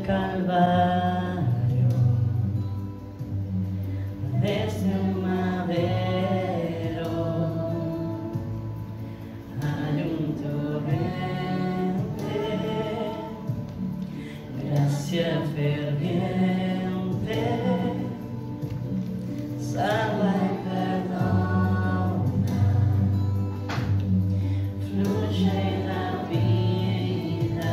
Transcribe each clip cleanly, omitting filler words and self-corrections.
Calvario, desde un madero hay un torrente, gracia ferviente, salva y perdona, fluye la vida.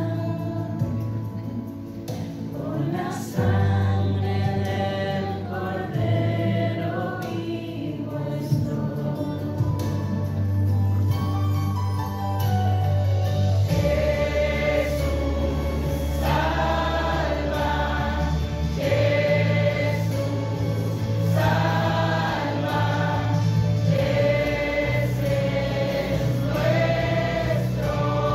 Con la sangre del Cordero vivo estoy. Jesús salva, Jesús salva, ese es nuestro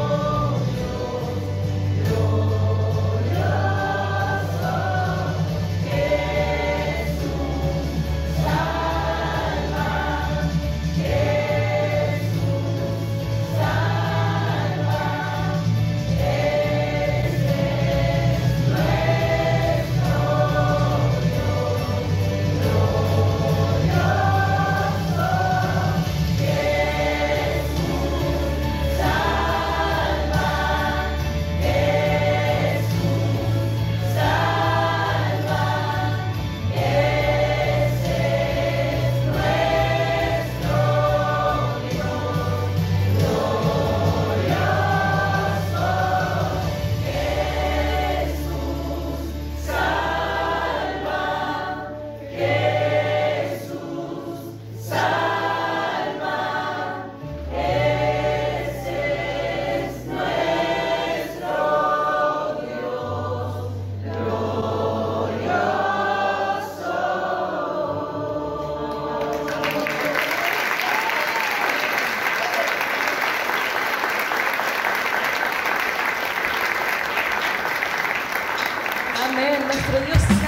Amén, nuestro Dios salva.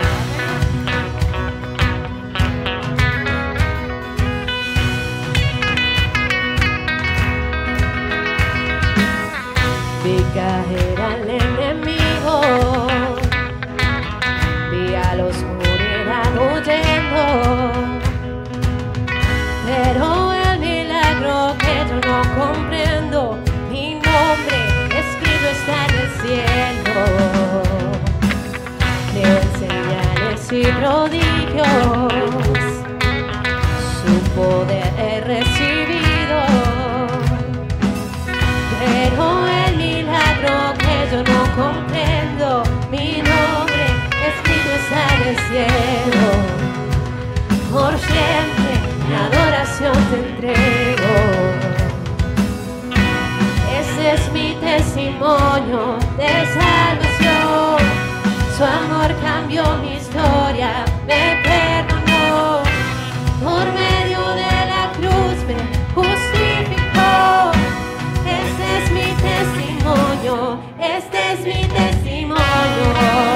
Vi caer al enemigo, vi a la oscuridad huyendo, pero el milagro que yo no comprendo, mi nombre escrito está en el cielo. Creo en señales y prodigios, su poder he recibido, pero el milagro que yo no comprendo, mi nombre escrito está en el cielo. Por siempre mi adoración te entrego. Ese es mi testimonio de salvación. Su amor cambió mi historia, me perdonó. Por medio de la cruz me justificó. Este es mi testimonio, este es mi testimonio.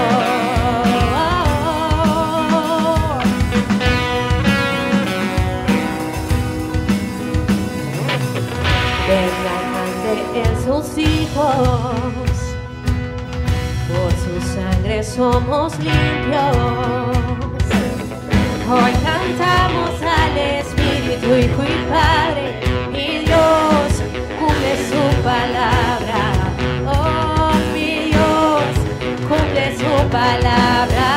Vengan en sus hijos, por su sangre somos limpios. Hoy cantamos al Espíritu, Hijo y Padre, mi Dios cumple su palabra. Oh, mi Dios cumple su palabra.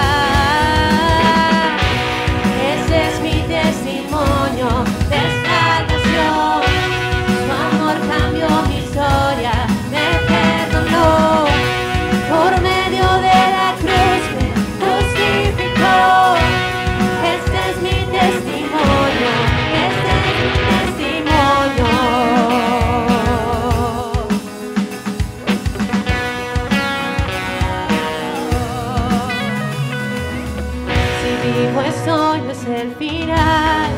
Ese es mi testimonio de salvación. Su amor cambió mi historia, me perdonó. Por medio de la cruz me justificó. Este es mi testimonio, este es mi testimonio. Si vivo estoy no es el final,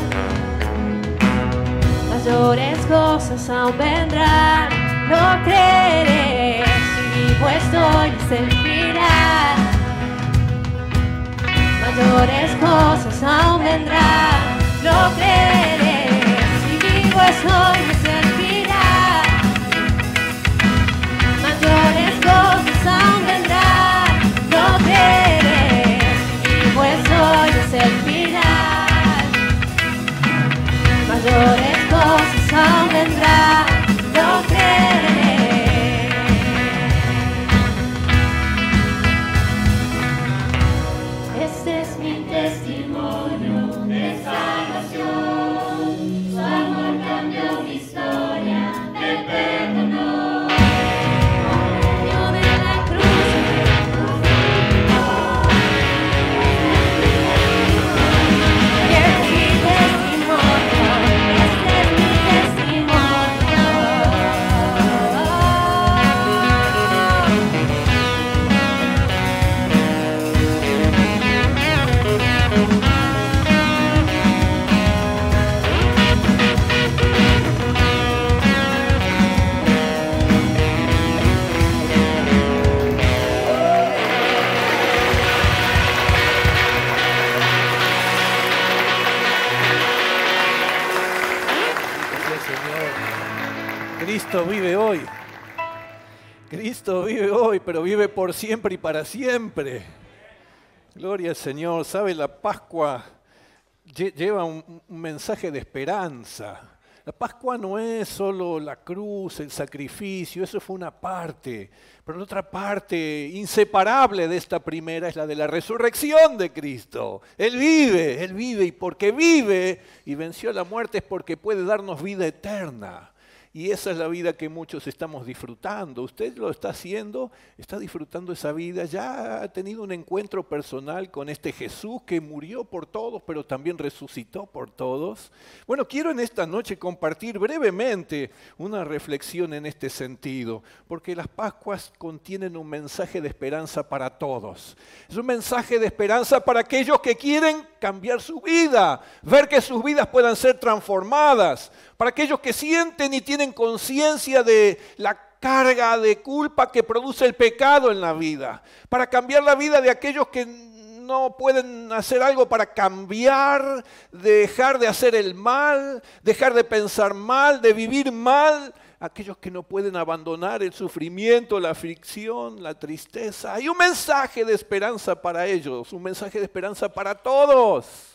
mayores cosas aún vendrán, lo creeré. Si vivo estoy no es el final, mayores cosas aún vendrán, lo creeré. Si vivo estoy no es el final, mayores cosas aún vendrán, Señor. Cristo vive hoy. Cristo vive hoy, pero vive por siempre y para siempre. Gloria al Señor. ¿Sabe? La Pascua lleva un mensaje de esperanza. La Pascua no es solo la cruz, el sacrificio, eso fue una parte. Pero la otra parte inseparable de esta primera es la de la resurrección de Cristo. Él vive, y porque vive y venció la muerte es porque puede darnos vida eterna. Y esa es la vida que muchos estamos disfrutando. Usted lo está haciendo, está disfrutando esa vida, ya ha tenido un encuentro personal con este Jesús que murió por todos, pero también resucitó por todos. Bueno, quiero en esta noche compartir brevemente una reflexión en este sentido, porque las Pascuas contienen un mensaje de esperanza para todos. Es un mensaje de esperanza para aquellos que quieren cambiar su vida, ver que sus vidas puedan ser transformadas, para aquellos que sienten y tienen conciencia de la carga de culpa que produce el pecado en la vida, para cambiar la vida de aquellos que no pueden hacer algo para cambiar, dejar de hacer el mal, dejar de pensar mal, de vivir mal, aquellos que no pueden abandonar el sufrimiento, la aflicción, la tristeza. Hay un mensaje de esperanza para ellos, un mensaje de esperanza para todos.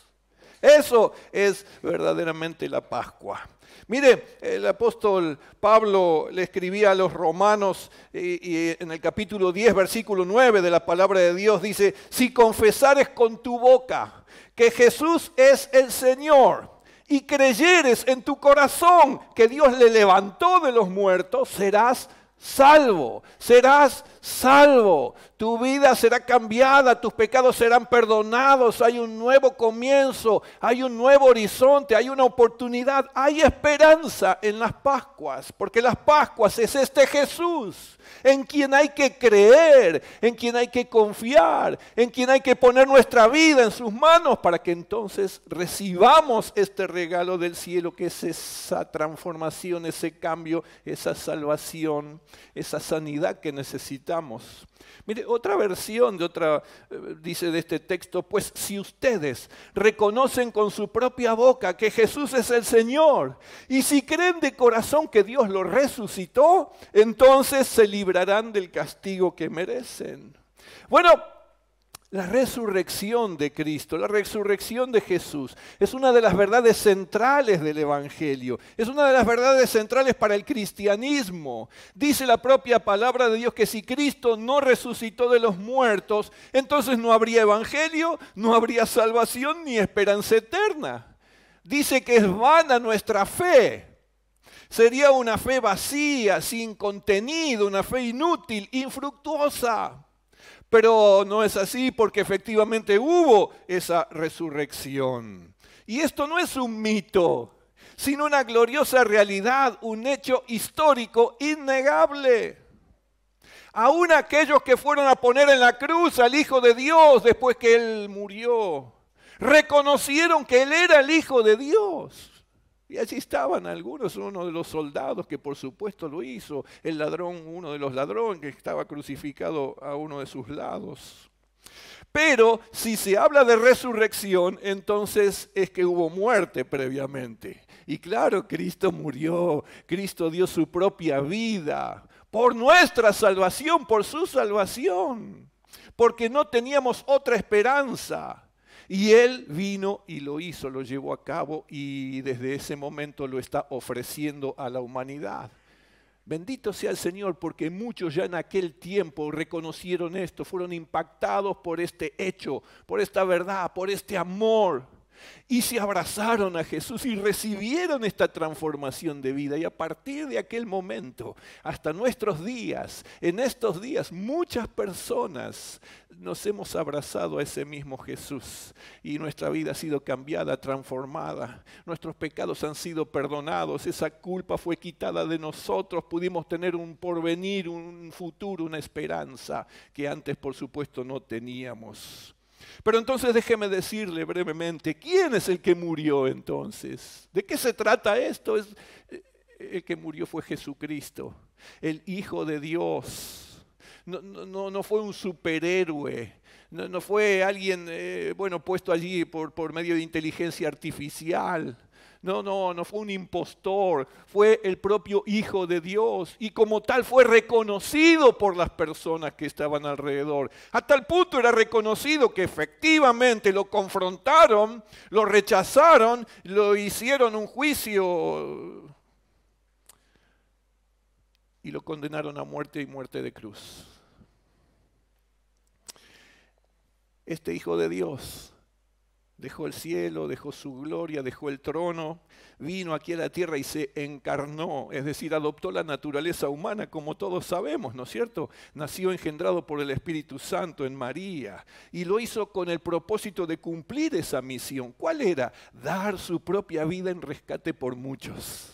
Eso es verdaderamente la Pascua. Mire, el apóstol Pablo le escribía a los romanos y en el capítulo 10, versículo 9 de la palabra de Dios dice: si confesares con tu boca que Jesús es el Señor y creyeres en tu corazón que Dios le levantó de los muertos, serás salvo, serás salvo. Tu vida será cambiada, tus pecados serán perdonados, hay un nuevo comienzo, hay un nuevo horizonte, hay una oportunidad, hay esperanza en las Pascuas, porque las Pascuas es este Jesús en quien hay que creer, en quien hay que confiar, en quien hay que poner nuestra vida en sus manos para que entonces recibamos este regalo del cielo, que es esa transformación, ese cambio, esa salvación, esa sanidad que necesitamos. Mire, otra versión dice de este texto: pues si ustedes reconocen con su propia boca que Jesús es el Señor y si creen de corazón que Dios lo resucitó, entonces se librarán del castigo que merecen. Bueno, la resurrección de Cristo, la resurrección de Jesús, es una de las verdades centrales del Evangelio. Es una de las verdades centrales para el cristianismo. Dice la propia palabra de Dios que si Cristo no resucitó de los muertos, entonces no habría Evangelio, no habría salvación ni esperanza eterna. Dice que es vana nuestra fe. Sería una fe vacía, sin contenido, una fe inútil, infructuosa. Pero no es así, porque efectivamente hubo esa resurrección. Y esto no es un mito, sino una gloriosa realidad, un hecho histórico innegable. Aún aquellos que fueron a poner en la cruz al Hijo de Dios después que Él murió, reconocieron que Él era el Hijo de Dios. Y allí estaban algunos, uno de los soldados que por supuesto lo hizo, el ladrón, uno de los ladrones que estaba crucificado a uno de sus lados. Pero si se habla de resurrección, entonces es que hubo muerte previamente. Y claro, Cristo murió, Cristo dio su propia vida por nuestra salvación, por su salvación, porque no teníamos otra esperanza. Y Él vino y lo hizo, lo llevó a cabo y desde ese momento lo está ofreciendo a la humanidad. Bendito sea el Señor, porque muchos ya en aquel tiempo reconocieron esto, fueron impactados por este hecho, por esta verdad, por este amor. Y se abrazaron a Jesús y recibieron esta transformación de vida. Y a partir de aquel momento, hasta nuestros días, en estos días, muchas personas nos hemos abrazado a ese mismo Jesús. Y nuestra vida ha sido cambiada, transformada. Nuestros pecados han sido perdonados. Esa culpa fue quitada de nosotros. Pudimos tener un porvenir, un futuro, una esperanza que antes, por supuesto, no teníamos. Pero entonces déjeme decirle brevemente, ¿quién es el que murió entonces? ¿De qué se trata esto? El que murió fue Jesucristo, el Hijo de Dios. No fue un superhéroe, no fue alguien puesto allí por medio de inteligencia artificial. No fue un impostor, fue el propio Hijo de Dios y como tal fue reconocido por las personas que estaban alrededor. A tal punto era reconocido que efectivamente lo confrontaron, lo rechazaron, lo hicieron un juicio y lo condenaron a muerte y muerte de cruz. Este Hijo de Dios dejó el cielo, dejó su gloria, dejó el trono, vino aquí a la tierra y se encarnó, es decir, adoptó la naturaleza humana, como todos sabemos, ¿no es cierto? Nació engendrado por el Espíritu Santo en María y lo hizo con el propósito de cumplir esa misión. ¿Cuál era? Dar su propia vida en rescate por muchos.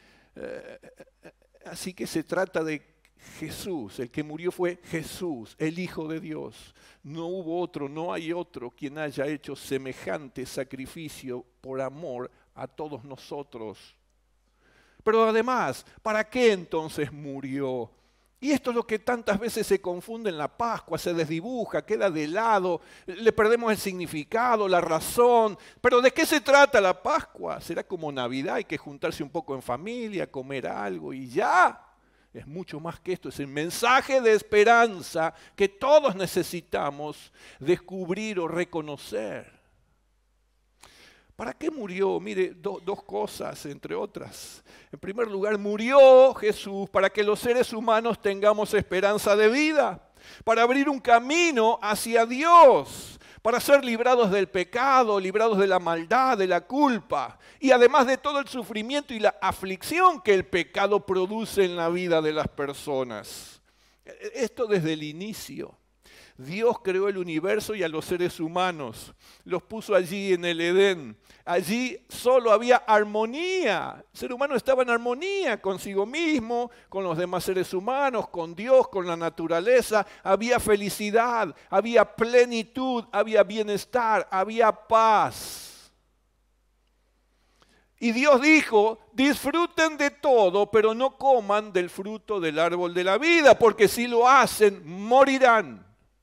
Así que se trata de Jesús, el que murió fue Jesús, el Hijo de Dios. No hubo otro, no hay otro quien haya hecho semejante sacrificio por amor a todos nosotros. Pero además, ¿para qué entonces murió? Y esto es lo que tantas veces se confunde en la Pascua, se desdibuja, queda de lado, le perdemos el significado, la razón. Pero ¿de qué se trata la Pascua? ¿Será como Navidad? Hay que juntarse un poco en familia, comer algo y ya. Es mucho más que esto, es el mensaje de esperanza que todos necesitamos descubrir o reconocer. ¿Para qué murió? Mire, dos cosas, entre otras. En primer lugar, murió Jesús para que los seres humanos tengamos esperanza de vida, para abrir un camino hacia Dios, para ser librados del pecado, librados de la maldad, de la culpa, y además de todo el sufrimiento y la aflicción que el pecado produce en la vida de las personas. Esto desde el inicio. Dios creó el universo y a los seres humanos, los puso allí en el Edén. Allí solo había armonía. El ser humano estaba en armonía consigo mismo, con los demás seres humanos, con Dios, con la naturaleza. Había felicidad, había plenitud, había bienestar, había paz. Y Dios dijo, disfruten de todo, pero no coman del fruto del árbol de la vida, porque si lo hacen, morirán.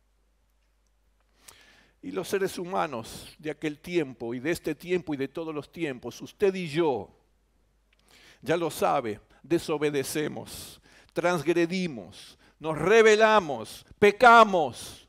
Y los seres humanos de aquel tiempo y de este tiempo y de todos los tiempos, usted y yo, ya lo sabe, desobedecemos, transgredimos, nos rebelamos, pecamos.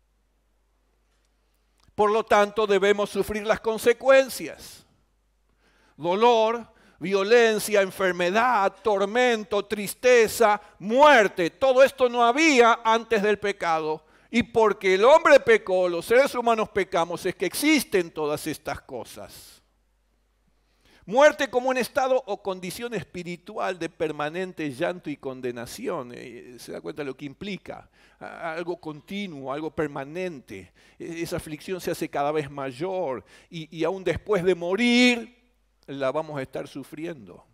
Por lo tanto, debemos sufrir las consecuencias. Dolor, violencia, enfermedad, tormento, tristeza, muerte. Todo esto no había antes del pecado. Y porque el hombre pecó, los seres humanos pecamos, es que existen todas estas cosas. Muerte como un estado o condición espiritual de permanente llanto y condenación. ¿Se da cuenta de lo que implica? Algo continuo, algo permanente. Esa aflicción se hace cada vez mayor y aún después de morir la vamos a estar sufriendo.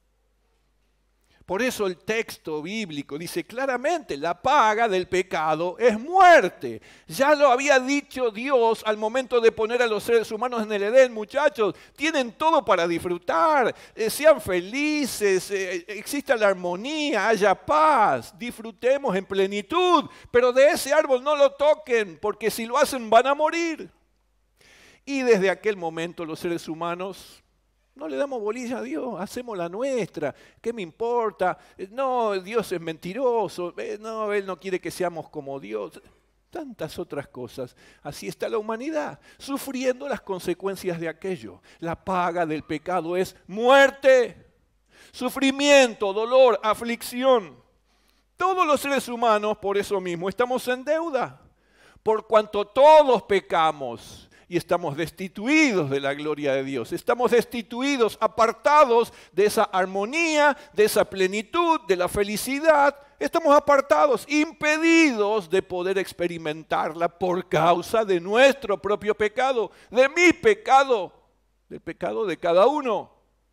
Por eso el texto bíblico dice claramente, la paga del pecado es muerte. Ya lo había dicho Dios al momento de poner a los seres humanos en el Edén, muchachos. Tienen todo para disfrutar, sean felices, exista la armonía, haya paz, disfrutemos en plenitud. Pero de ese árbol no lo toquen, porque si lo hacen van a morir. Y desde aquel momento los seres humanos no le damos bolilla a Dios, hacemos la nuestra, ¿qué me importa? No, Dios es mentiroso, no, Él no quiere que seamos como Dios. Tantas otras cosas. Así está la humanidad, sufriendo las consecuencias de aquello. La paga del pecado es muerte, sufrimiento, dolor, aflicción. Todos los seres humanos, por eso mismo, estamos en deuda, por cuanto todos pecamos. Y estamos destituidos de la gloria de Dios. Estamos destituidos, apartados de esa armonía, de esa plenitud, de la felicidad. Estamos apartados, impedidos de poder experimentarla por causa de nuestro propio pecado, de mi pecado, del pecado de cada uno.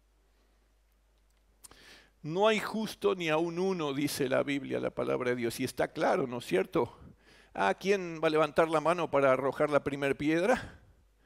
No hay justo ni aun uno, dice la Biblia, la palabra de Dios. Y está claro, ¿no es cierto? ¿Quién va a levantar la mano para arrojar la primera piedra?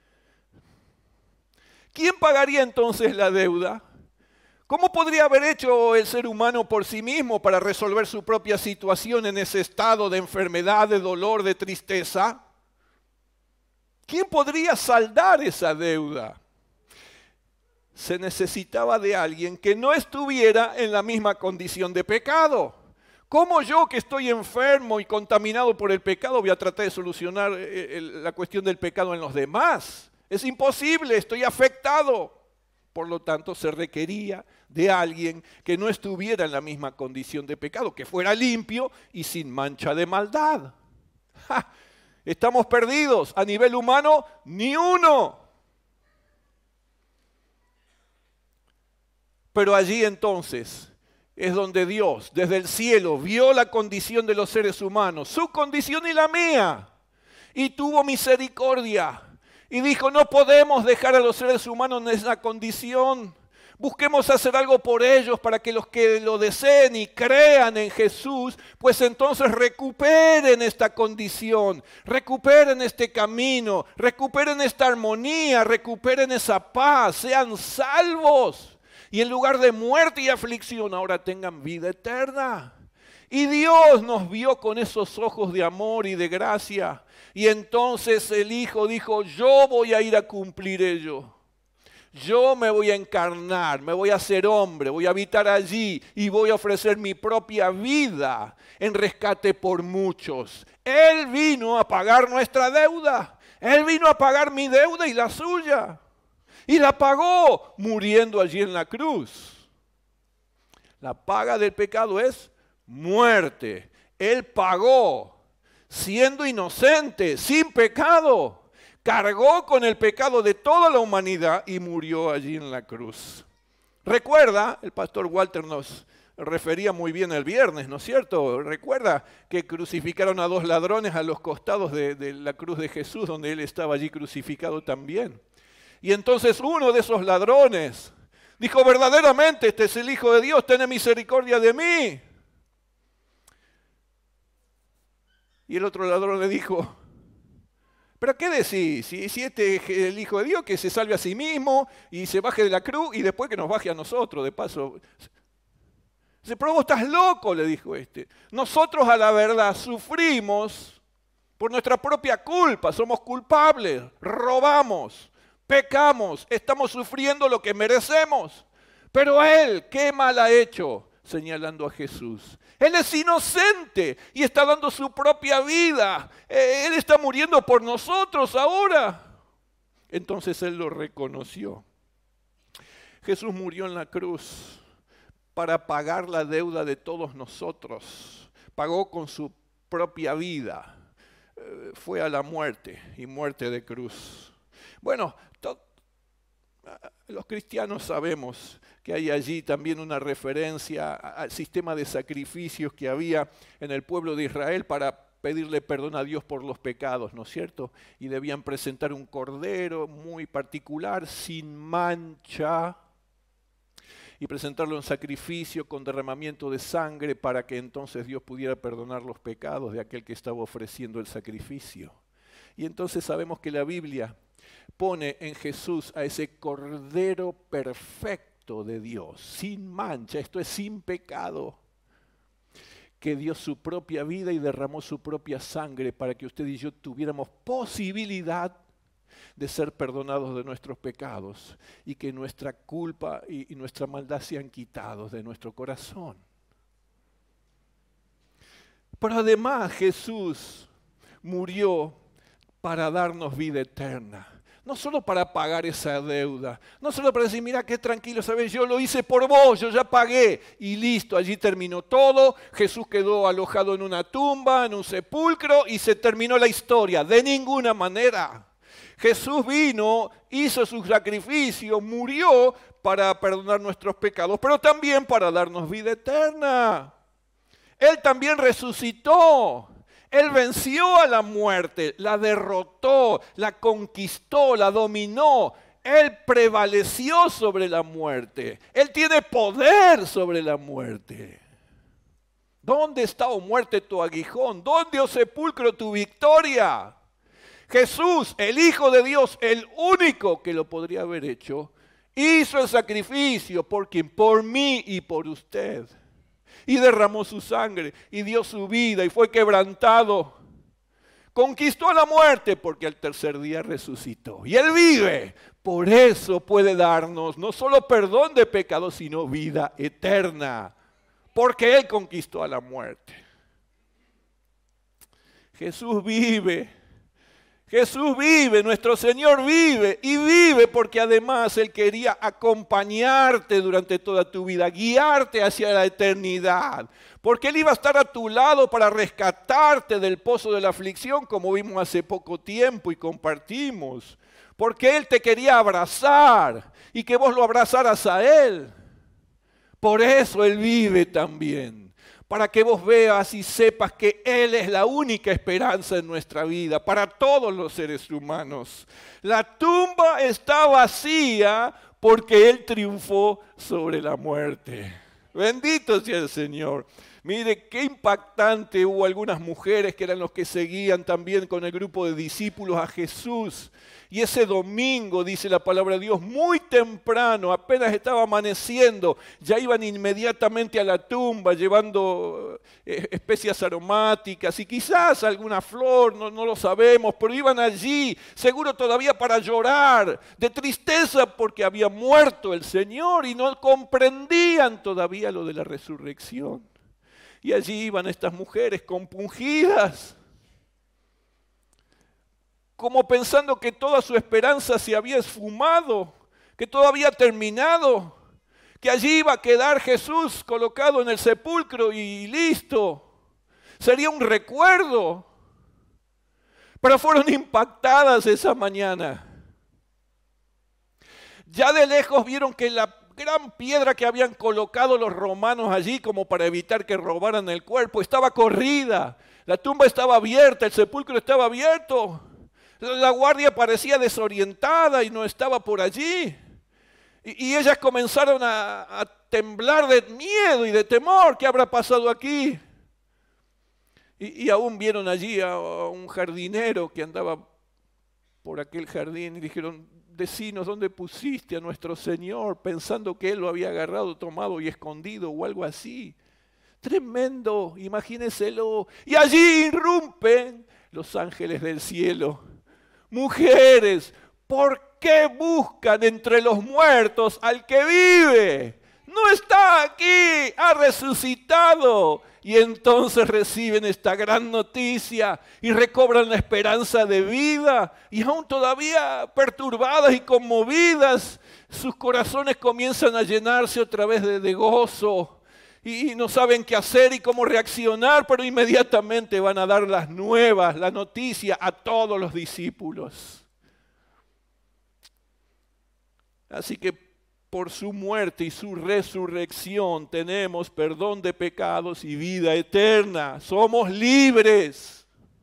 ¿Quién pagaría entonces la deuda? ¿Cómo podría haber hecho el ser humano por sí mismo para resolver su propia situación en ese estado de enfermedad, de dolor, de tristeza? ¿Quién podría saldar esa deuda? se necesitaba de alguien que no estuviera en la misma condición de pecado. ¿Cómo yo, que estoy enfermo y contaminado por el pecado, voy a tratar de solucionar la cuestión del pecado en los demás? Es imposible, estoy afectado. Por lo tanto, se requería de alguien que no estuviera en la misma condición de pecado, que fuera limpio y sin mancha de maldad. ¡Ja! Estamos perdidos. A nivel humano, ni uno. Pero allí entonces es donde Dios, desde el cielo, vio la condición de los seres humanos, su condición y la mía, y tuvo misericordia. Y dijo, no podemos dejar a los seres humanos en esa condición. Busquemos hacer algo por ellos para que los que lo deseen y crean en Jesús, pues entonces recuperen esta condición, recuperen este camino, recuperen esta armonía, recuperen esa paz, sean salvos. Y en lugar de muerte y aflicción, ahora tengan vida eterna. Y Dios nos vio con esos ojos de amor y de gracia. Y entonces el Hijo dijo, yo voy a ir a cumplir ello. Yo me voy a encarnar, me voy a hacer hombre, voy a habitar allí y voy a ofrecer mi propia vida en rescate por muchos. Él vino a pagar nuestra deuda. Él vino a pagar mi deuda y la suya. Y la pagó muriendo allí en la cruz. La paga del pecado es muerte. Él pagó siendo inocente, sin pecado. Cargó con el pecado de toda la humanidad y murió allí en la cruz. Recuerda, el pastor Walter nos refería muy bien el viernes, ¿no es cierto? Recuerda que crucificaron a 2 ladrones a los costados de la cruz de Jesús, donde él estaba allí crucificado también. Y entonces uno de esos ladrones dijo, verdaderamente este es el Hijo de Dios, ten misericordia de mí. Y el otro ladrón le dijo, ¿pero qué decís? Si este es el Hijo de Dios, que se salve a sí mismo y se baje de la cruz y después que nos baje a nosotros, de paso. Dice, pero vos estás loco, le dijo este. Nosotros a la verdad sufrimos por nuestra propia culpa, somos culpables, robamos, pecamos, estamos sufriendo lo que merecemos. Pero él, ¿qué mal ha hecho? Señalando a Jesús. Él es inocente y está dando su propia vida. Él está muriendo por nosotros ahora. Entonces él lo reconoció. Jesús murió en la cruz para pagar la deuda de todos nosotros. Pagó con su propia vida. Fue a la muerte y muerte de cruz. Bueno, los cristianos sabemos que hay allí también una referencia al sistema de sacrificios que había en el pueblo de Israel para pedirle perdón a Dios por los pecados, ¿no es cierto? Y debían presentar un cordero muy particular, sin mancha, y presentarlo en sacrificio con derramamiento de sangre para que entonces Dios pudiera perdonar los pecados de aquel que estaba ofreciendo el sacrificio. Y entonces sabemos que la Biblia pone en Jesús a ese cordero perfecto de Dios, sin mancha, esto es sin pecado, que dio su propia vida y derramó su propia sangre para que usted y yo tuviéramos posibilidad de ser perdonados de nuestros pecados y que nuestra culpa y nuestra maldad sean quitados de nuestro corazón. Pero además Jesús murió para darnos vida eterna. No solo para pagar esa deuda, no solo para decir, mira qué tranquilo, ¿sabes? Yo lo hice por vos, yo ya pagué y listo, allí terminó todo. Jesús quedó alojado en una tumba, en un sepulcro y se terminó la historia. De ninguna manera. Jesús vino, hizo su sacrificio, murió para perdonar nuestros pecados, pero también para darnos vida eterna. Él también resucitó. Él venció a la muerte, la derrotó, la conquistó, la dominó. Él prevaleció sobre la muerte. Él tiene poder sobre la muerte. ¿Dónde está, oh muerte, tu aguijón? ¿Dónde, oh sepulcro, tu victoria? Jesús, el Hijo de Dios, el único que lo podría haber hecho, hizo el sacrificio por quien, por mí y por usted. Y derramó su sangre y dio su vida y fue quebrantado Conquistó la muerte porque al tercer día resucitó. Y Él vive. Por eso puede darnos no solo perdón de pecados, sino vida eterna. Porque Él conquistó a la muerte. Jesús vive. Jesús vive, nuestro Señor vive. Y vive porque además Él quería acompañarte durante toda tu vida, guiarte hacia la eternidad. Porque Él iba a estar a tu lado para rescatarte del pozo de la aflicción, como vimos hace poco tiempo y compartimos. Porque Él te quería abrazar y que vos lo abrazaras a Él. Por eso Él vive también. Para que vos veas y sepas que Él es la única esperanza en nuestra vida, para todos los seres humanos. La tumba está vacía porque Él triunfó sobre la muerte. Bendito sea el Señor. Mire qué impactante, hubo algunas mujeres que eran los que seguían también con el grupo de discípulos a Jesús. Y ese domingo, dice la palabra de Dios, muy temprano, apenas estaba amaneciendo, ya iban inmediatamente a la tumba llevando especias aromáticas y quizás alguna flor, no lo sabemos, pero iban allí, seguro todavía para llorar, de tristeza porque había muerto el Señor y no comprendían todavía lo de la resurrección. Y allí iban estas mujeres compungidas, como pensando que toda su esperanza se había esfumado, que todo había terminado, que allí iba a quedar Jesús colocado en el sepulcro y listo. Sería un recuerdo. Pero fueron impactadas esa mañana. Ya de lejos vieron que la gran piedra que habían colocado los romanos allí como para evitar que robaran el cuerpo estaba corrida. La tumba estaba abierta, el sepulcro estaba abierto. La guardia parecía desorientada y no estaba por allí. Y ellas comenzaron a temblar de miedo y de temor. ¿Qué habrá pasado aquí? Y aún vieron allí a un jardinero que andaba por aquel jardín y dijeron, decinos dónde pusiste a nuestro Señor, pensando que Él lo había agarrado, tomado y escondido o algo así. Tremendo, imagínenselo. Y allí irrumpen los ángeles del cielo. Mujeres, ¿por qué buscan entre los muertos al que vive? No está aquí, ha resucitado. Y entonces reciben esta gran noticia y recobran la esperanza de vida. Y aún todavía perturbadas y conmovidas, sus corazones comienzan a llenarse otra vez de gozo. Y no saben qué hacer y cómo reaccionar, pero inmediatamente van a dar las nuevas, la noticia a todos los discípulos. Así que por su muerte y su resurrección tenemos perdón de pecados y vida eterna. Somos libres.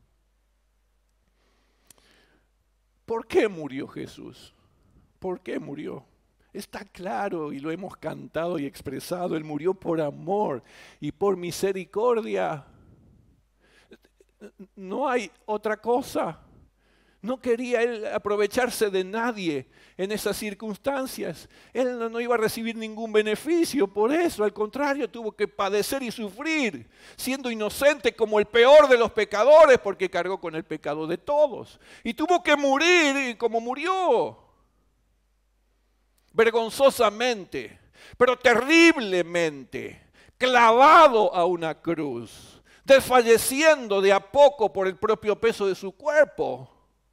¿Por qué murió Jesús? ¿Por qué murió? Está claro y lo hemos cantado y expresado. Él murió por amor y por misericordia. No hay otra cosa. No quería Él aprovecharse de nadie en esas circunstancias. Él no iba a recibir ningún beneficio por eso. Al contrario, tuvo que padecer y sufrir, siendo inocente como el peor de los pecadores, porque cargó con el pecado de todos. Y tuvo que morir como murió. Vergonzosamente, pero terriblemente, clavado a una cruz, desfalleciendo de a poco por el propio peso de su cuerpo.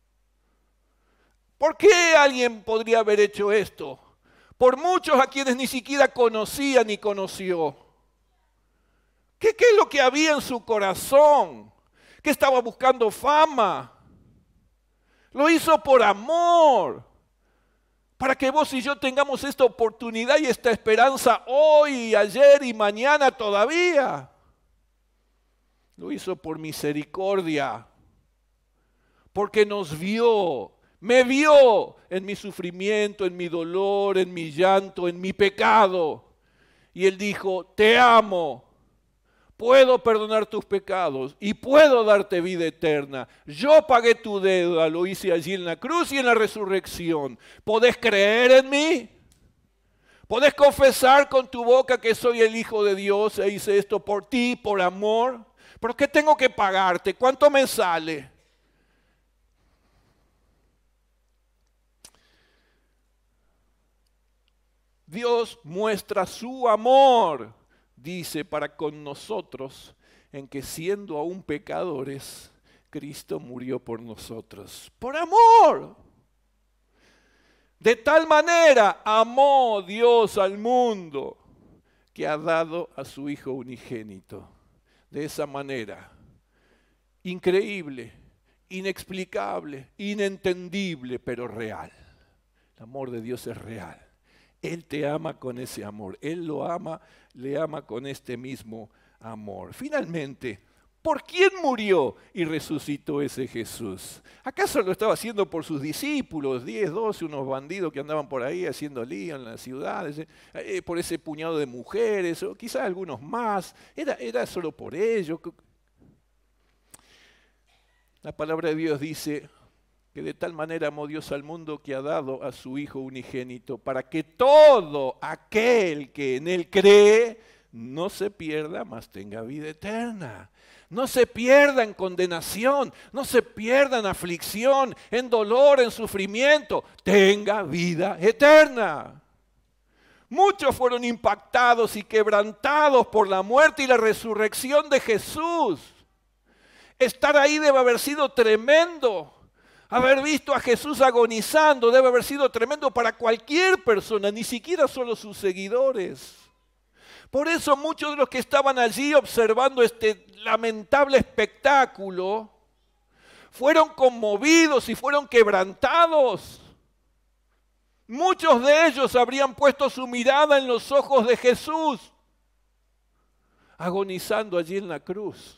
¿Por qué alguien podría haber hecho esto? Por muchos a quienes ni siquiera conocía ni conoció. ¿Qué es lo que había en su corazón? ¿Que estaba buscando fama? Lo hizo por amor. Para que vos y yo tengamos esta oportunidad y esta esperanza hoy, ayer y mañana todavía. Lo hizo por misericordia. Porque nos vio. Me vio en mi sufrimiento, en mi dolor, en mi llanto, en mi pecado. Y Él dijo, te amo. Puedo perdonar tus pecados y puedo darte vida eterna. Yo pagué tu deuda, lo hice allí en la cruz y en la resurrección. ¿Podés creer en mí? ¿Podés confesar con tu boca que soy el Hijo de Dios e hice esto por ti, por amor? ¿Pero qué tengo que pagarte? ¿Cuánto me sale? Dios muestra su amor, dice, para con nosotros, en que siendo aún pecadores, Cristo murió por nosotros. ¡Por amor! De tal manera amó Dios al mundo que ha dado a su Hijo unigénito. De esa manera, increíble, inexplicable, inentendible, pero real. El amor de Dios es real. Él te ama con ese amor. Él lo ama, le ama con este mismo amor. Finalmente, ¿por quién murió y resucitó ese Jesús? ¿Acaso lo estaba haciendo por sus discípulos, 10, 12, unos bandidos que andaban por ahí haciendo lío en las ciudades, por ese puñado de mujeres, o quizás algunos más? ¿Era solo por ello? La palabra de Dios dice que de tal manera amó Dios al mundo que ha dado a su Hijo unigénito, para que todo aquel que en Él cree no se pierda, mas tenga vida eterna. No se pierda en condenación, no se pierda en aflicción, en dolor, en sufrimiento. Tenga vida eterna. Muchos fueron impactados y quebrantados por la muerte y la resurrección de Jesús. Estar ahí debe haber sido tremendo. Haber visto a Jesús agonizando debe haber sido tremendo para cualquier persona, ni siquiera solo sus seguidores. Por eso muchos de los que estaban allí observando este lamentable espectáculo fueron conmovidos y fueron quebrantados. Muchos de ellos habrían puesto su mirada en los ojos de Jesús, agonizando allí en la cruz.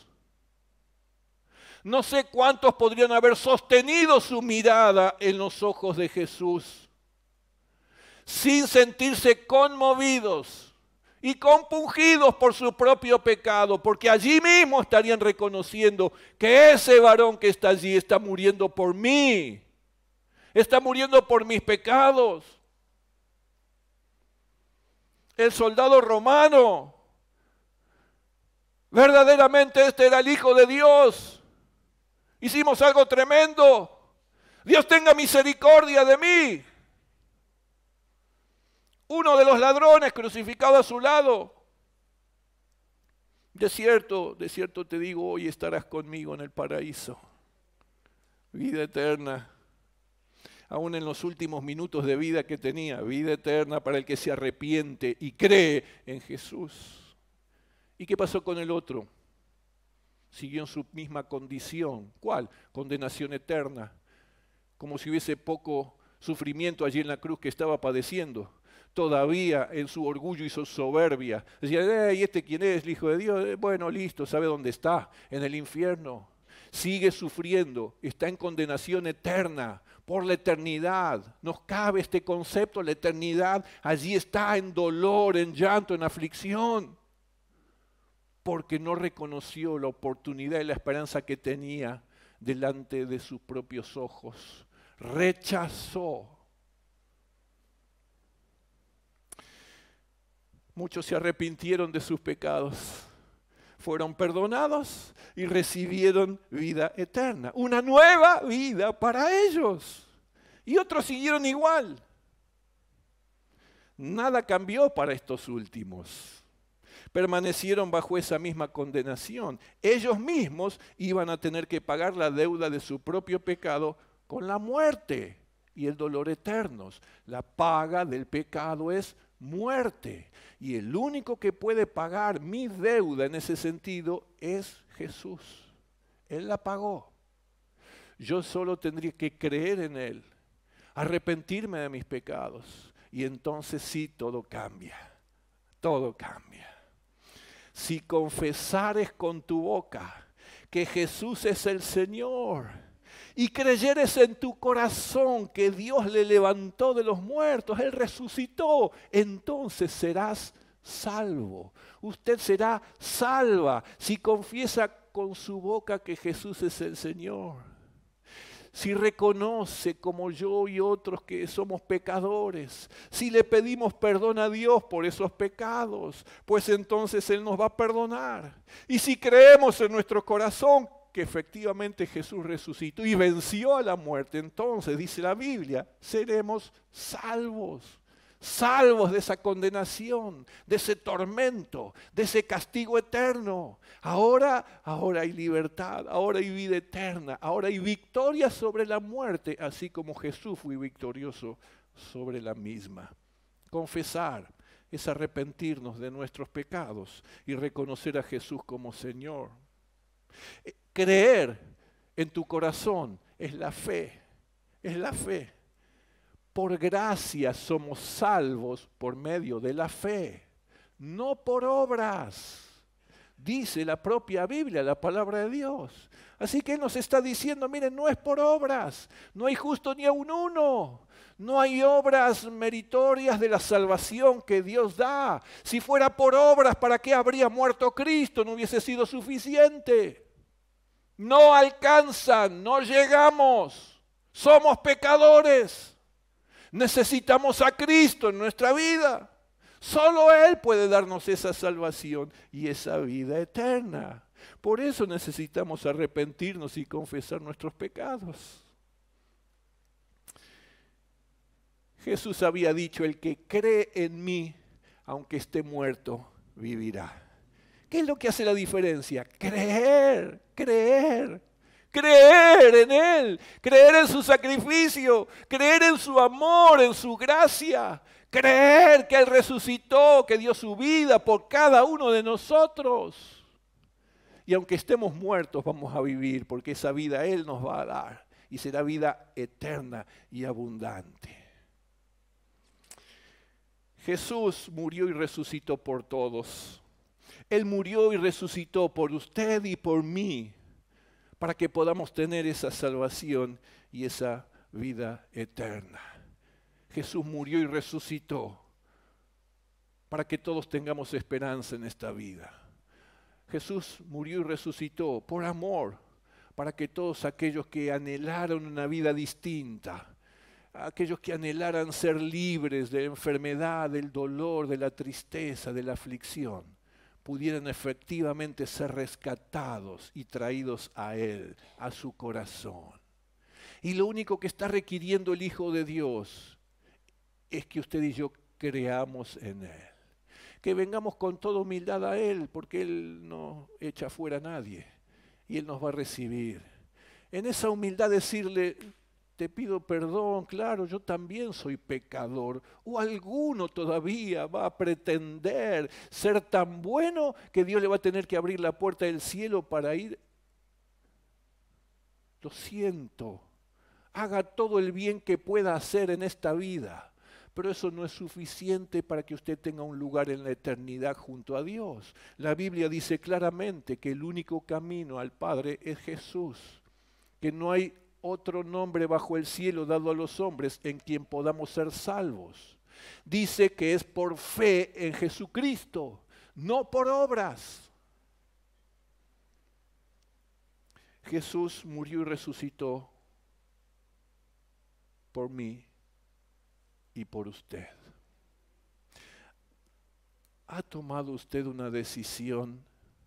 No sé cuántos podrían haber sostenido su mirada en los ojos de Jesús, sin sentirse conmovidos y compungidos por su propio pecado, porque allí mismo estarían reconociendo que ese varón que está allí está muriendo por mí, está muriendo por mis pecados. El soldado romano, verdaderamente este era el Hijo de Dios. Hicimos algo tremendo. Dios tenga misericordia de mí. Uno de los ladrones crucificado a su lado. De cierto te digo, hoy estarás conmigo en el paraíso. Vida eterna. Aún en los últimos minutos de vida que tenía, vida eterna para el que se arrepiente y cree en Jesús. ¿Y qué pasó con el otro? Siguió en su misma condición. ¿Cuál? Condenación eterna. Como si hubiese poco sufrimiento allí en la cruz que estaba padeciendo. Todavía en su orgullo y su soberbia. Decía, ¿y este quién es? El Hijo de Dios. Bueno, listo, sabe dónde está. En el infierno. Sigue sufriendo. Está en condenación eterna. Por la eternidad. Nos cabe este concepto, la eternidad. Allí está en dolor, en llanto, en aflicción. Porque no reconoció la oportunidad y la esperanza que tenía delante de sus propios ojos. Rechazó. Muchos se arrepintieron de sus pecados, fueron perdonados y recibieron vida eterna. Una nueva vida para ellos. Y otros siguieron igual. Nada cambió para estos últimos. Permanecieron bajo esa misma condenación. Ellos mismos iban a tener que pagar la deuda de su propio pecado con la muerte y el dolor eternos. La paga del pecado es muerte. Y el único que puede pagar mi deuda en ese sentido es Jesús. Él la pagó. Yo solo tendría que creer en Él, arrepentirme de mis pecados. Y entonces sí, todo cambia. Todo cambia. Si confesares con tu boca que Jesús es el Señor y creyeres en tu corazón que Dios le levantó de los muertos, Él resucitó, entonces serás salvo. Usted será salva si confiesa con su boca que Jesús es el Señor. Si reconoce como yo y otros que somos pecadores, si le pedimos perdón a Dios por esos pecados, pues entonces Él nos va a perdonar. Y si creemos en nuestro corazón que efectivamente Jesús resucitó y venció a la muerte, entonces, dice la Biblia, seremos salvos. salvos de esa condenación, de ese tormento, de ese castigo eterno. Ahora hay libertad, ahora hay vida eterna, ahora hay victoria sobre la muerte, así como Jesús fue victorioso sobre la misma. Confesar es arrepentirnos de nuestros pecados y reconocer a Jesús como Señor. Creer en tu corazón es la fe, es la fe. Por gracia somos salvos por medio de la fe, no por obras. Dice la propia Biblia, la palabra de Dios. Así que Él nos está diciendo, miren, no es por obras, no hay justo ni aun uno. No hay obras meritorias de la salvación que Dios da. Si fuera por obras, ¿para qué habría muerto Cristo? No hubiese sido suficiente. No alcanzan, no llegamos. Somos pecadores. Necesitamos a Cristo en nuestra vida. Solo Él puede darnos esa salvación y esa vida eterna. Por eso necesitamos arrepentirnos y confesar nuestros pecados. Jesús había dicho, el que cree en mí, aunque esté muerto, vivirá. ¿Qué es lo que hace la diferencia? Creer en Él, creer en su sacrificio, creer en su amor, en su gracia, creer que Él resucitó, que dio su vida por cada uno de nosotros. Y aunque estemos muertos, vamos a vivir, porque esa vida Él nos va a dar, y será vida eterna y abundante. Jesús murió y resucitó por todos. Él murió y resucitó por usted y por mí, para que podamos tener esa salvación y esa vida eterna. Jesús murió y resucitó para que todos tengamos esperanza en esta vida. Jesús murió y resucitó por amor, para que todos aquellos que anhelaron una vida distinta, aquellos que anhelaran ser libres de la enfermedad, del dolor, de la tristeza, de la aflicción, pudieran efectivamente ser rescatados y traídos a Él, a su corazón. Y lo único que está requiriendo el Hijo de Dios es que usted y yo creamos en Él. Que vengamos con toda humildad a Él, porque Él no echa fuera a nadie y Él nos va a recibir. En esa humildad decirle, te pido perdón, claro, yo también soy pecador. O alguno todavía va a pretender ser tan bueno que Dios le va a tener que abrir la puerta del cielo para ir. Lo siento, haga todo el bien que pueda hacer en esta vida, pero eso no es suficiente para que usted tenga un lugar en la eternidad junto a Dios. La Biblia dice claramente que el único camino al Padre es Jesús, que no hay otro nombre bajo el cielo dado a los hombres en quien podamos ser salvos. Dice que es por fe en Jesucristo, no por obras. Jesús murió y resucitó por mí y por usted. ¿Ha tomado usted una decisión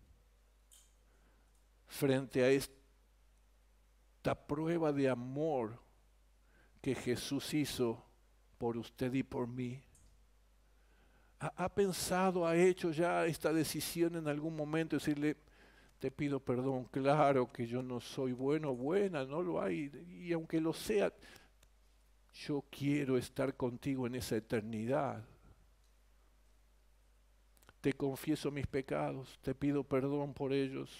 frente a esta prueba de amor que Jesús hizo por usted y por mí? ¿Ha pensado, ha hecho ya esta decisión en algún momento, decirle, te pido perdón, claro que yo no soy bueno o buena, no lo hay, y aunque lo sea, yo quiero estar contigo en esa eternidad. Te confieso mis pecados, te pido perdón por ellos.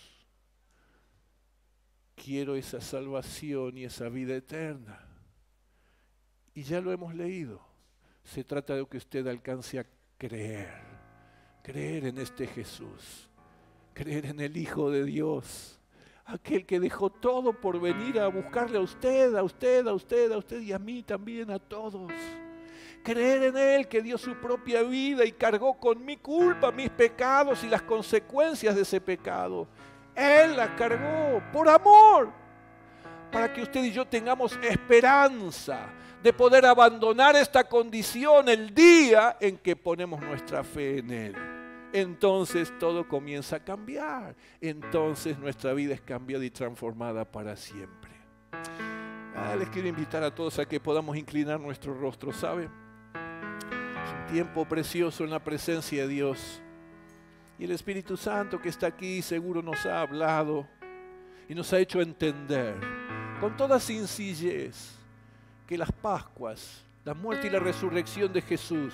Quiero esa salvación y esa vida eterna. Y ya lo hemos leído. Se trata de que usted alcance a creer en este Jesús, creer en el Hijo de Dios, aquel que dejó todo por venir a buscarle a usted y a mí también, a todos. Creer en Él que dio su propia vida y cargó con mi culpa, mis pecados y las consecuencias de ese pecado. Él las cargó por amor, para que usted y yo tengamos esperanza de poder abandonar esta condición el día en que ponemos nuestra fe en Él. Entonces todo comienza a cambiar. Entonces nuestra vida es cambiada y transformada para siempre. Les quiero invitar a todos a que podamos inclinar nuestro rostro, ¿sabe? Es un tiempo precioso en la presencia de Dios. Y el Espíritu Santo que está aquí seguro nos ha hablado y nos ha hecho entender con toda sencillez que las Pascuas, la muerte y la resurrección de Jesús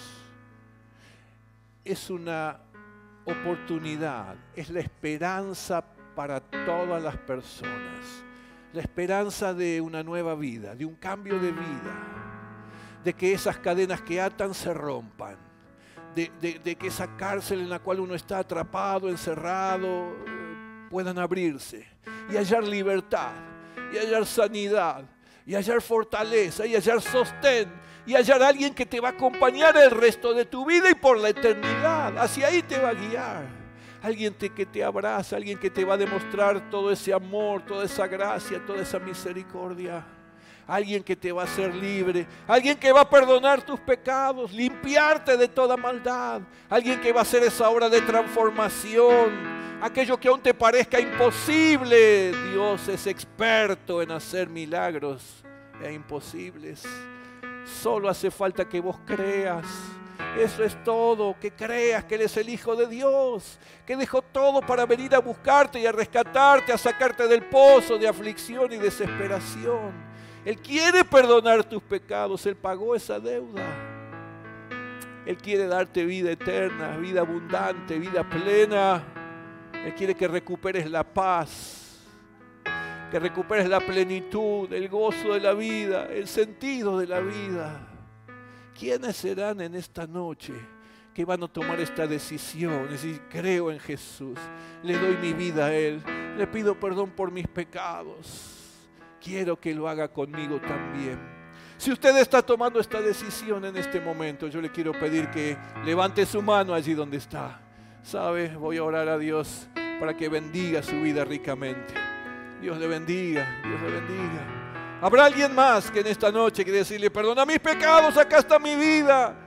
es una oportunidad, es la esperanza para todas las personas, la esperanza de una nueva vida, de un cambio de vida, de que esas cadenas que atan se rompan, de que esa cárcel en la cual uno está atrapado, encerrado, puedan abrirse y hallar libertad, y hallar sanidad, y hallar fortaleza, y hallar sostén, y hallar a alguien que te va a acompañar el resto de tu vida y por la eternidad. Hacia ahí te va a guiar. Alguien que te abraza, alguien que te va a demostrar todo ese amor, toda esa gracia, toda esa misericordia. Alguien que te va a hacer libre, alguien que va a perdonar tus pecados, limpiarte de toda maldad, alguien que va a hacer esa obra de transformación, aquello que aún te parezca imposible. Dios es experto en hacer milagros imposibles. Solo hace falta que vos creas. Eso es todo, que creas que Él es el Hijo de Dios, que dejó todo para venir a buscarte y a rescatarte, a sacarte del pozo de aflicción y desesperación. Él quiere perdonar tus pecados, Él pagó esa deuda. Él quiere darte vida eterna, vida abundante, vida plena. Él quiere que recuperes la paz, que recuperes la plenitud, el gozo de la vida, el sentido de la vida. ¿Quiénes serán en esta noche que van a tomar esta decisión? Es decir, creo en Jesús, le doy mi vida a Él, le pido perdón por mis pecados. Quiero que lo haga conmigo también. Si usted está tomando esta decisión en este momento, yo le quiero pedir que levante su mano allí donde está. ¿Sabe? Voy a orar a Dios para que bendiga su vida ricamente. Dios le bendiga, Dios le bendiga. ¿Habrá alguien más que en esta noche quiere decirle, perdona mis pecados, acá está mi vida?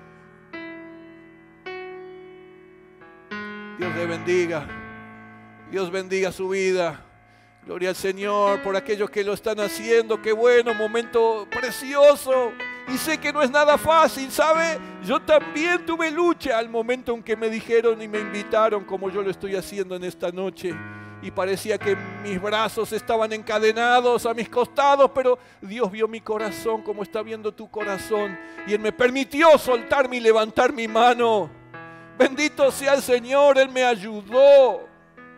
Dios le bendiga. Dios bendiga su vida. Gloria al Señor por aquellos que lo están haciendo. Qué bueno, momento precioso. Y sé que no es nada fácil, ¿sabe? Yo también tuve lucha al momento en que me dijeron y me invitaron, como yo lo estoy haciendo en esta noche. Y parecía que mis brazos estaban encadenados a mis costados, pero Dios vio mi corazón como está viendo tu corazón. Y Él me permitió soltarme y levantar mi mano. Bendito sea el Señor, Él me ayudó.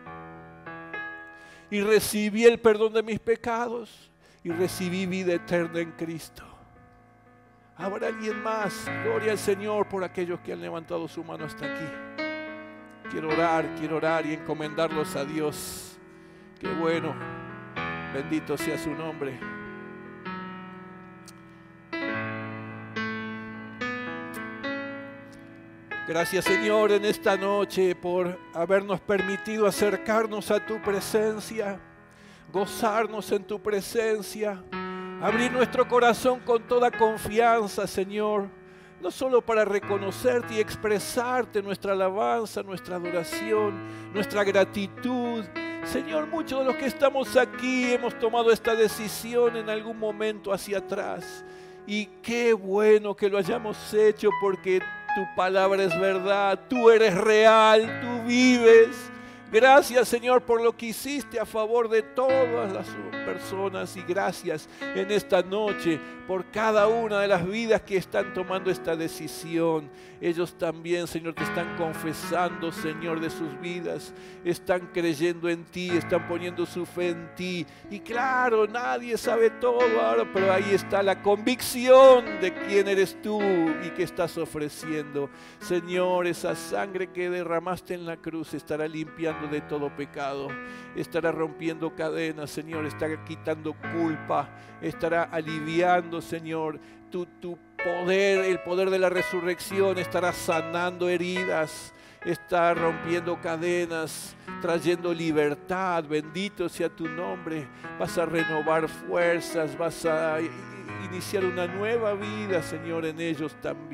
Y recibí el perdón de mis pecados y recibí vida eterna en Cristo. ¿Habrá alguien más? Gloria al Señor por aquellos que han levantado su mano hasta aquí. Quiero orar y encomendarlos a Dios. Qué bueno. Bendito sea su nombre. Gracias, Señor, en esta noche por habernos permitido acercarnos a tu presencia, gozarnos en tu presencia, abrir nuestro corazón con toda confianza, Señor, no solo para reconocerte y expresarte nuestra alabanza, nuestra adoración, nuestra gratitud. Señor, muchos de los que estamos aquí hemos tomado esta decisión en algún momento hacia atrás. Y qué bueno que lo hayamos hecho, porque tu palabra es verdad, tú eres real, tú vives. Gracias, Señor, por lo que hiciste a favor de todas las personas, y gracias en esta noche por cada una de las vidas que están tomando esta decisión. Ellos también, Señor, te están confesando, Señor, de sus vidas, están creyendo en ti, están poniendo su fe en ti. Y claro, nadie sabe todo ahora, pero ahí está la convicción de quién eres tú y qué estás ofreciendo. Señor, esa sangre que derramaste en la cruz estará limpiando de todo pecado, estará rompiendo cadenas, Señor, estará quitando culpa, estará aliviando, Señor, tu poder, el poder de la resurrección estará sanando heridas, está rompiendo cadenas, trayendo libertad. Bendito sea tu nombre. Vas a renovar fuerzas, vas a iniciar una nueva vida, Señor, en ellos también.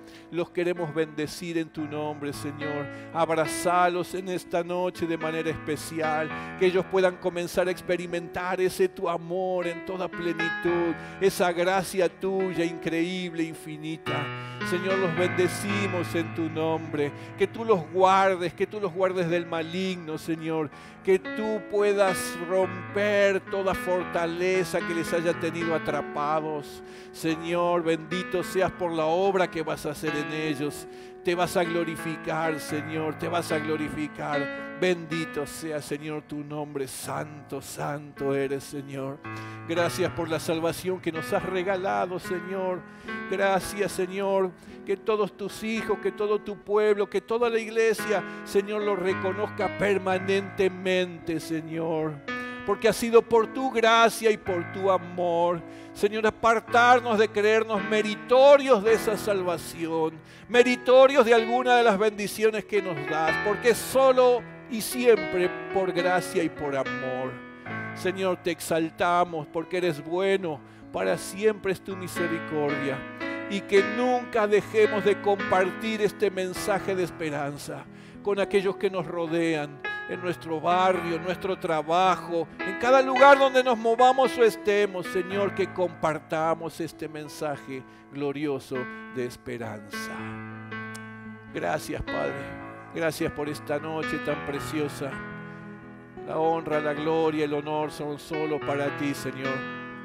Los queremos bendecir en tu nombre, Señor. Abrazalos en esta noche de manera especial. Que ellos puedan comenzar a experimentar ese tu amor en toda plenitud. Esa gracia tuya increíble, infinita. Señor, los bendecimos en tu nombre. Que tú los guardes del maligno, Señor. Que tú puedas romper toda fortaleza que les haya tenido atrapados. Señor, bendito seas por la obra que vas a hacer en ellos. Te vas a glorificar, Señor, te vas a glorificar. Bendito sea, Señor, tu nombre. Santo, santo eres, Señor. Gracias por la salvación que nos has regalado, Señor. Gracias, Señor, que todos tus hijos, que todo tu pueblo, que toda la iglesia, Señor, lo reconozca permanentemente, Señor. Porque ha sido por tu gracia y por tu amor, Señor, apartarnos de creernos meritorios de esa salvación, meritorios de alguna de las bendiciones que nos das, porque solo y siempre por gracia y por amor. Señor, te exaltamos porque eres bueno, para siempre es tu misericordia, y que nunca dejemos de compartir este mensaje de esperanza con aquellos que nos rodean, en nuestro barrio, en nuestro trabajo, en cada lugar donde nos movamos o estemos, Señor, que compartamos este mensaje glorioso de esperanza. Gracias, Padre. Gracias por esta noche tan preciosa. La honra, la gloria, el honor son solo para ti, Señor.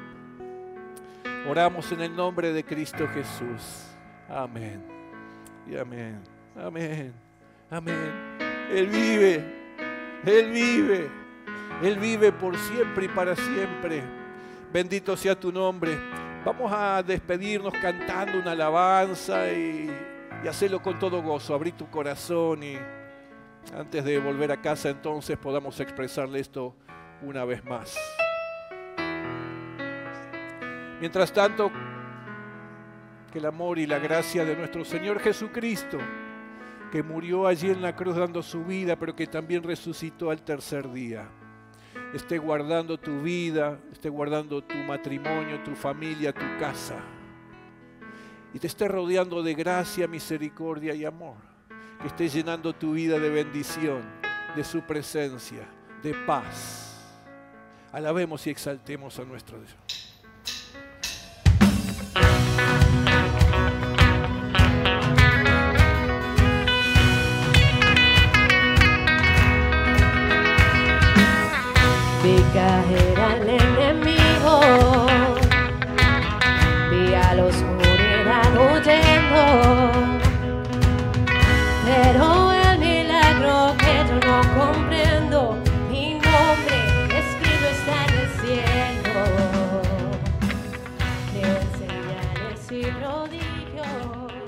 Oramos en el nombre de Cristo Jesús. Amén. Y amén. Amén. Amén. Él vive. Él vive. Él vive por siempre y para siempre. Bendito sea tu nombre. Vamos a despedirnos cantando una alabanza y hacerlo con todo gozo. Abrí tu corazón y antes de volver a casa entonces podamos expresarle esto una vez más. Mientras tanto, que el amor y la gracia de nuestro Señor Jesucristo, que murió allí en la cruz dando su vida, pero que también resucitó al tercer día, esté guardando tu vida, esté guardando tu matrimonio, tu familia, tu casa, y te esté rodeando de gracia, misericordia y amor, que esté llenando tu vida de bendición, de su presencia, de paz. Alabemos y exaltemos a nuestro Dios. Vi caer al enemigo, vi a la oscuridad huyendo, pero el milagro que yo no comprendo, mi nombre escrito está en el cielo, de señales y prodigios.